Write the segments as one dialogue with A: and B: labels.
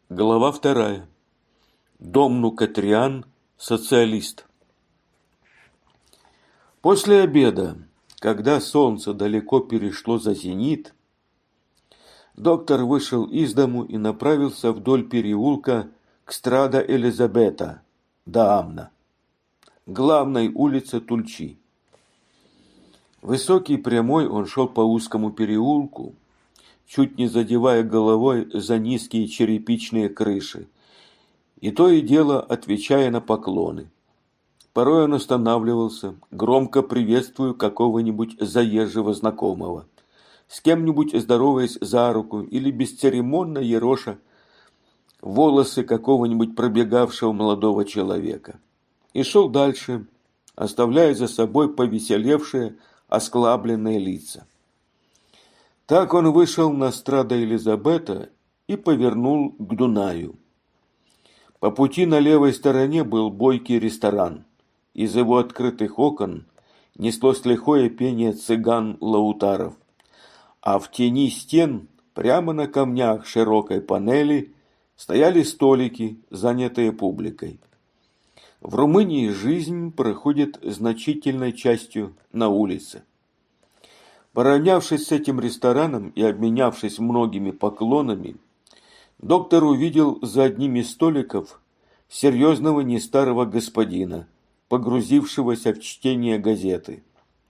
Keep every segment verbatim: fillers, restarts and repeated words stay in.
A: Глава вторая. Домну Катриан, социалист. После обеда, когда солнце далеко перешло за зенит, доктор вышел из дому и направился вдоль переулка к Страда Элизабета, до Амна, главной улице Тульчи. Высокий прямой он шел по узкому переулку, чуть не задевая головой за низкие черепичные крыши, и то и дело отвечая на поклоны. Порой он останавливался, громко приветствуя какого-нибудь заезжего знакомого, с кем-нибудь здороваясь за руку или бесцеремонно ероша волосы какого-нибудь пробегавшего молодого человека. И шел дальше, оставляя за собой повеселевшие, осклабленные лица. Так он вышел на Страда Элизабета и повернул к Дунаю. По пути на левой стороне был бойкий ресторан. Из его открытых окон неслось лихое пение цыган-лаутаров, а в тени стен, прямо на камнях широкой панели, стояли столики, занятые публикой. В Румынии жизнь проходит значительной частью на улице. Поравнявшись с этим рестораном и обменявшись многими поклонами, доктор увидел за одним из столиков серьезного нестарого господина, погрузившегося в чтение газеты.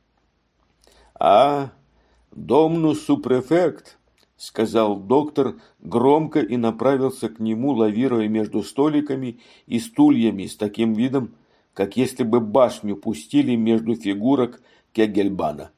A: «А, домнус супрефект», — сказал доктор громко и направился к нему, лавируя между столиками и стульями с таким видом, как если бы башню пустили между фигурок Кегельбана.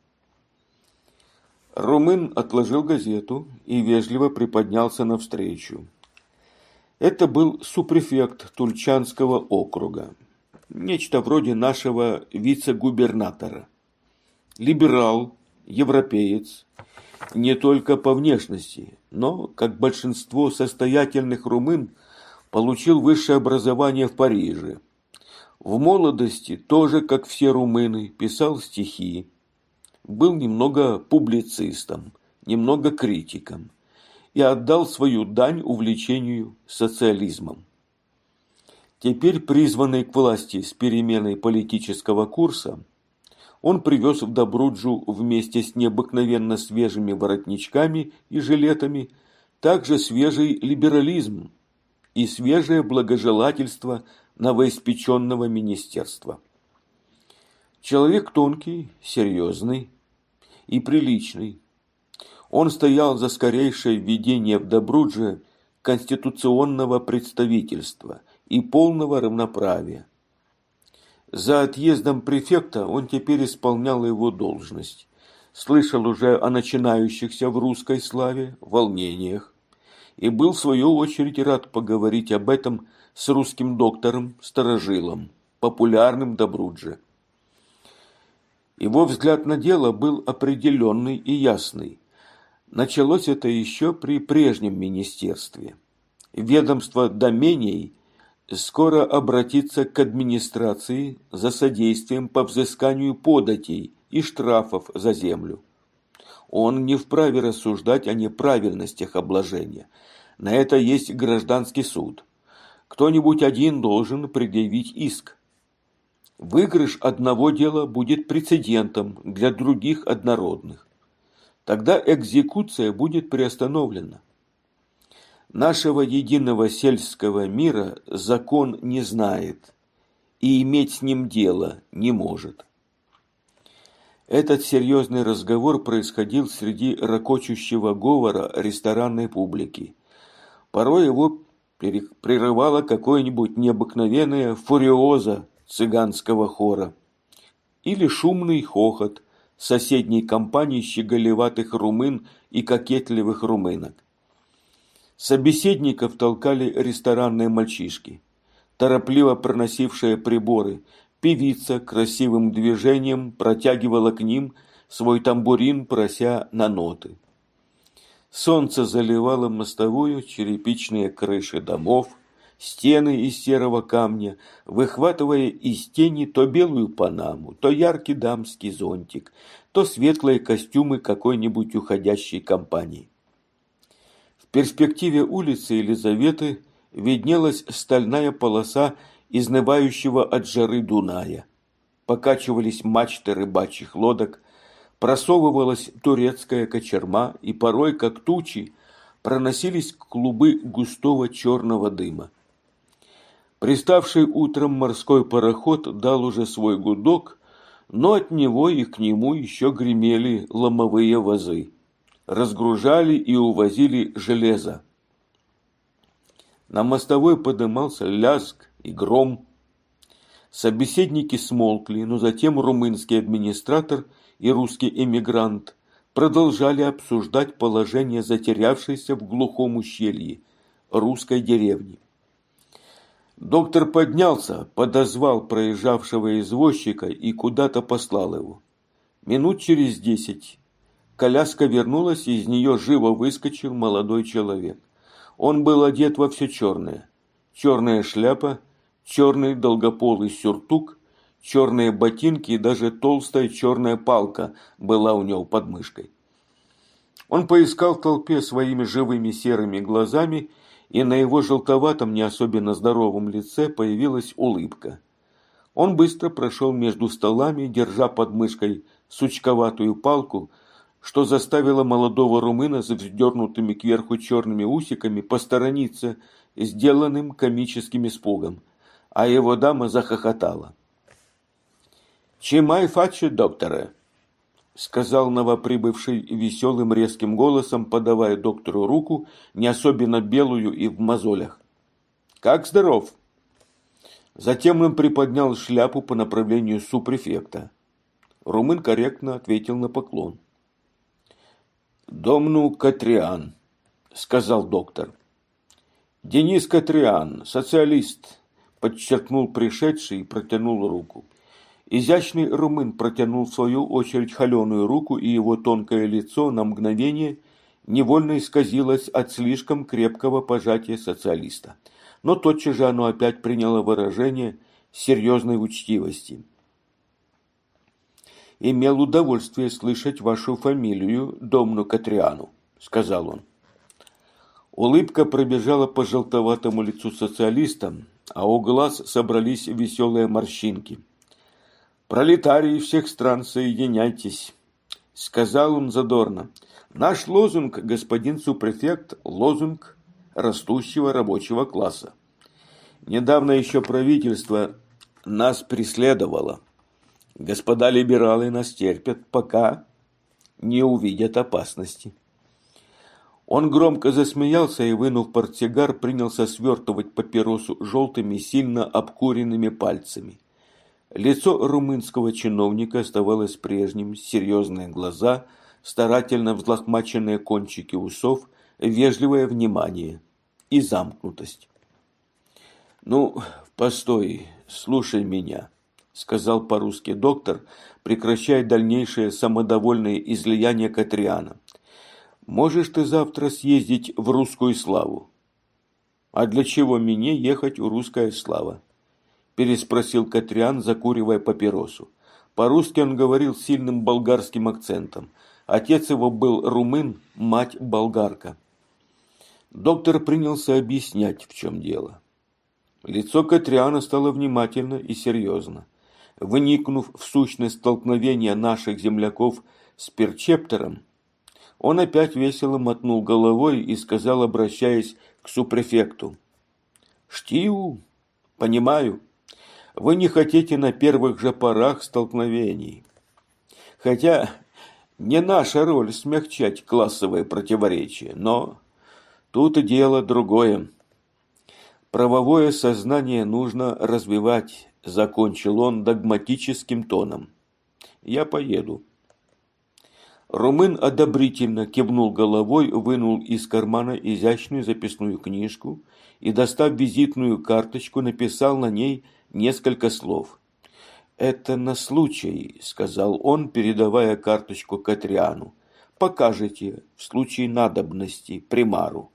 A: Румын отложил газету и вежливо приподнялся навстречу. Это был супрефект Тульчанского округа, нечто вроде нашего вице-губернатора. Либерал, европеец, не только по внешности, но, как большинство состоятельных румын, получил высшее образование в Париже. В молодости, тоже как все румыны, писал стихи. Был немного публицистом, немного критиком и отдал свою дань увлечению социализмом. Теперь, призванный к власти с переменой политического курса, он привез в Добруджу вместе с необыкновенно свежими воротничками и жилетами также свежий либерализм и свежее благожелательство новоиспеченного министерства. Человек тонкий, серьезный и приличный. Он стоял за скорейшее введение в Добрудже конституционного представительства и полного равноправия. За отъездом префекта он теперь исполнял его должность, слышал уже о начинающихся в русской славе волнениях и был в свою очередь рад поговорить об этом с русским доктором-старожилом, популярным в Добрудже. Его взгляд на дело был определенный и ясный. Началось это еще при прежнем министерстве. Ведомство домений скоро обратится к администрации за содействием по взысканию податей и штрафов за землю. Он не вправе рассуждать о неправильностях обложения. На это есть гражданский суд. Кто-нибудь один должен предъявить иск. Выигрыш одного дела будет прецедентом для других однородных. Тогда экзекуция будет приостановлена. Нашего единого сельского мира закон не знает и иметь с ним дело не может. Этот серьезный разговор происходил среди рокочущего говора ресторанной публики. Порой его прерывало какое-нибудь необыкновенное фуриоза цыганского хора или шумный хохот соседней компании щеголеватых румын и кокетливых румынок. Собеседников толкали ресторанные мальчишки, торопливо проносившие приборы. Певица красивым движением протягивала к ним свой тамбурин, прося на ноты. Солнце заливало мостовую, черепичные крыши домов, стены из серого камня, выхватывая из тени то белую панаму, то яркий дамский зонтик, то светлые костюмы какой-нибудь уходящей компании. В перспективе улицы Елизаветы виднелась стальная полоса изнывающего от жары Дуная. Покачивались мачты рыбачьих лодок, просовывалась турецкая кочерма, и порой, как тучи, проносились клубы густого черного дыма. Приставший утром морской пароход дал уже свой гудок, но от него и к нему еще гремели ломовые вазы. Разгружали и увозили железо. На мостовой подымался лязг и гром. Собеседники смолкли, но затем румынский администратор и русский эмигрант продолжали обсуждать положение затерявшейся в глухом ущелье русской деревни. Доктор поднялся, подозвал проезжавшего извозчика и куда-то послал его. Минут через десять коляска вернулась, и из нее живо выскочил молодой человек. Он был одет во все черное. Черная шляпа, черный долгополый сюртук, черные ботинки и даже толстая черная палка была у него под мышкой. Он поискал в толпе своими живыми серыми глазами, и на его желтоватом, не особенно здоровом лице появилась улыбка. Он быстро прошел между столами, держа под мышкой сучковатую палку, что заставило молодого румына с вздернутыми кверху черными усиками посторониться сделанным комическим испугом, а его дама захохотала. «Чимай фаче, докторе?» — сказал новоприбывший веселым резким голосом, подавая доктору руку, не особенно белую и в мозолях. «Как здоров?» Затем он приподнял шляпу по направлению супрефекта. Румын корректно ответил на поклон. «Домну Катриан», — сказал доктор. «Денис Катриан, социалист», — подчеркнул пришедший и протянул руку. Изящный румын протянул в свою очередь холеную руку, и его тонкое лицо на мгновение невольно исказилось от слишком крепкого пожатия социалиста. Но тотчас же оно опять приняло выражение серьезной учтивости. «Имел удовольствие слышать вашу фамилию, домну Катриану», — сказал он. Улыбка пробежала по желтоватому лицу социалиста, а у глаз собрались веселые морщинки. «Пролетарии всех стран, соединяйтесь», — сказал он задорно. «Наш лозунг, господин супрефект, лозунг растущего рабочего класса. Недавно еще правительство нас преследовало. Господа либералы нас терпят, пока не увидят опасности». Он громко засмеялся и, вынув портсигар, принялся свертывать папиросу желтыми, сильно обкуренными пальцами. Лицо румынского чиновника оставалось прежним, серьезные глаза, старательно взлохмаченные кончики усов, вежливое внимание и замкнутость. «Ну, постой, слушай меня», — сказал по-русски доктор, прекращая дальнейшее самодовольное излияние Катриана. «Можешь ты завтра съездить в Русскую Славу?» «А для чего мне ехать в Русская Слава?» – переспросил Катриан, закуривая папиросу. По-русски он говорил с сильным болгарским акцентом. Отец его был румын, мать болгарка. Доктор принялся объяснять, в чем дело. Лицо Катриана стало внимательно и серьезно. Вникнув в сущность столкновения наших земляков с Перчептором, он опять весело мотнул головой и сказал, обращаясь к супрефекту: «Штиу, понимаю, вы не хотите на первых же порах столкновений. Хотя не наша роль смягчать классовые противоречия, но тут и дело другое. Правовое сознание нужно развивать», — закончил он догматическим тоном. «Я поеду». Румын одобрительно кивнул головой, вынул из кармана изящную записную книжку и, достав визитную карточку, написал на ней несколько слов. «Это на случай», — сказал он, передавая карточку Катриану. «Покажете в случае надобности примару».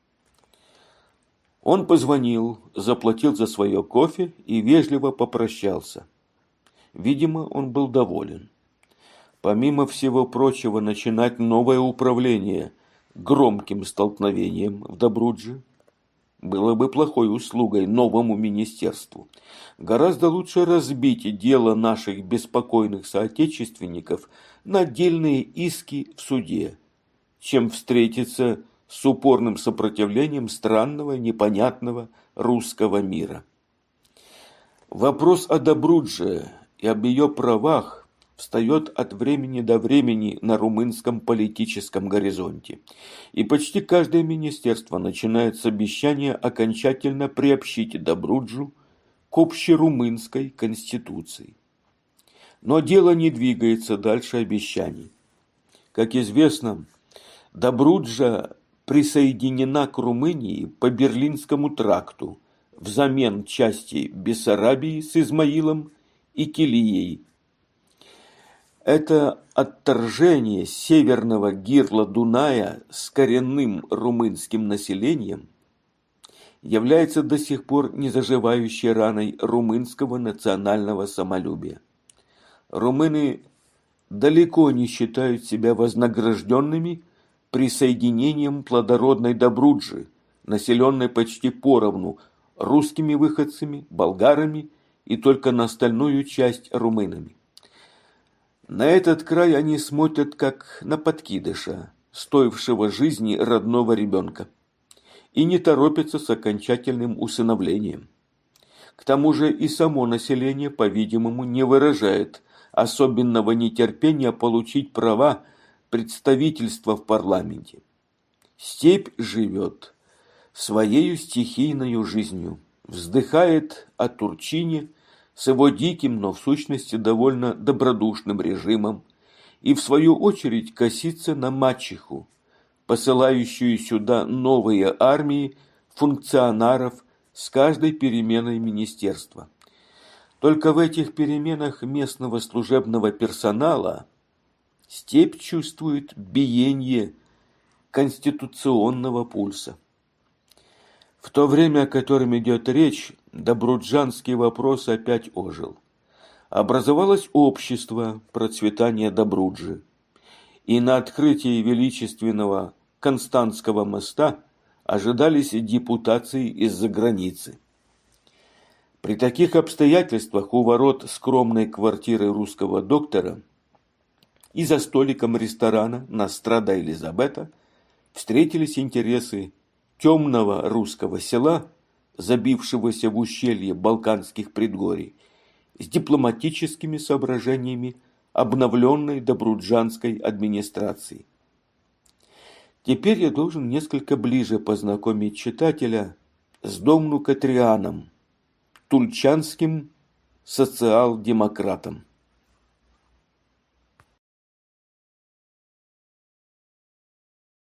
A: Он позвонил, заплатил за свое кофе и вежливо попрощался. Видимо, он был доволен. Помимо всего прочего, начинать новое управление громким столкновением в Добрудже было бы плохой услугой новому министерству. Гораздо лучше разбить дело наших беспокойных соотечественников на отдельные иски в суде, чем встретиться с упорным сопротивлением странного, непонятного русского мира. Вопрос о Добрудже и об ее правах встает от времени до времени на румынском политическом горизонте. И почти каждое министерство начинает с обещания окончательно приобщить Добруджу к общерумынской конституции. Но дело не двигается дальше обещаний. Как известно, Добруджа присоединена к Румынии по Берлинскому тракту взамен части Бессарабии с Измаилом и Килией. Это отторжение северного гирла Дуная с коренным румынским населением является до сих пор незаживающей раной румынского национального самолюбия. Румыны далеко не считают себя вознагражденными присоединением плодородной Добруджи, населенной почти поровну русскими выходцами, болгарами и только на остальную часть румынами. На этот край они смотрят как на подкидыша, стоившего жизни родного ребенка, и не торопятся с окончательным усыновлением. К тому же и само население, по-видимому, не выражает особенного нетерпения получить права представительства в парламенте. Степь живет своею стихийною жизнью, вздыхает о Турчине с его диким, но в сущности довольно добродушным режимом и в свою очередь косится на мачеху, посылающую сюда новые армии функционаров с каждой переменой министерства. Только в этих переменах местного служебного персонала степь чувствует биение конституционного пульса. В то время, о котором идет речь, добруджанский вопрос опять ожил. Образовалось общество процветания Добруджи, и на открытии величественного Константского моста ожидались депутации из-за границы. При таких обстоятельствах у ворот скромной квартиры русского доктора и за столиком ресторана на Страда Елизабета встретились интересы темного русского села, забившегося в ущелье Балканских предгорий, с дипломатическими соображениями обновленной добруджанской администрации. Теперь я должен несколько ближе познакомить читателя с Домну Катрианом, тульчанским социал-демократом.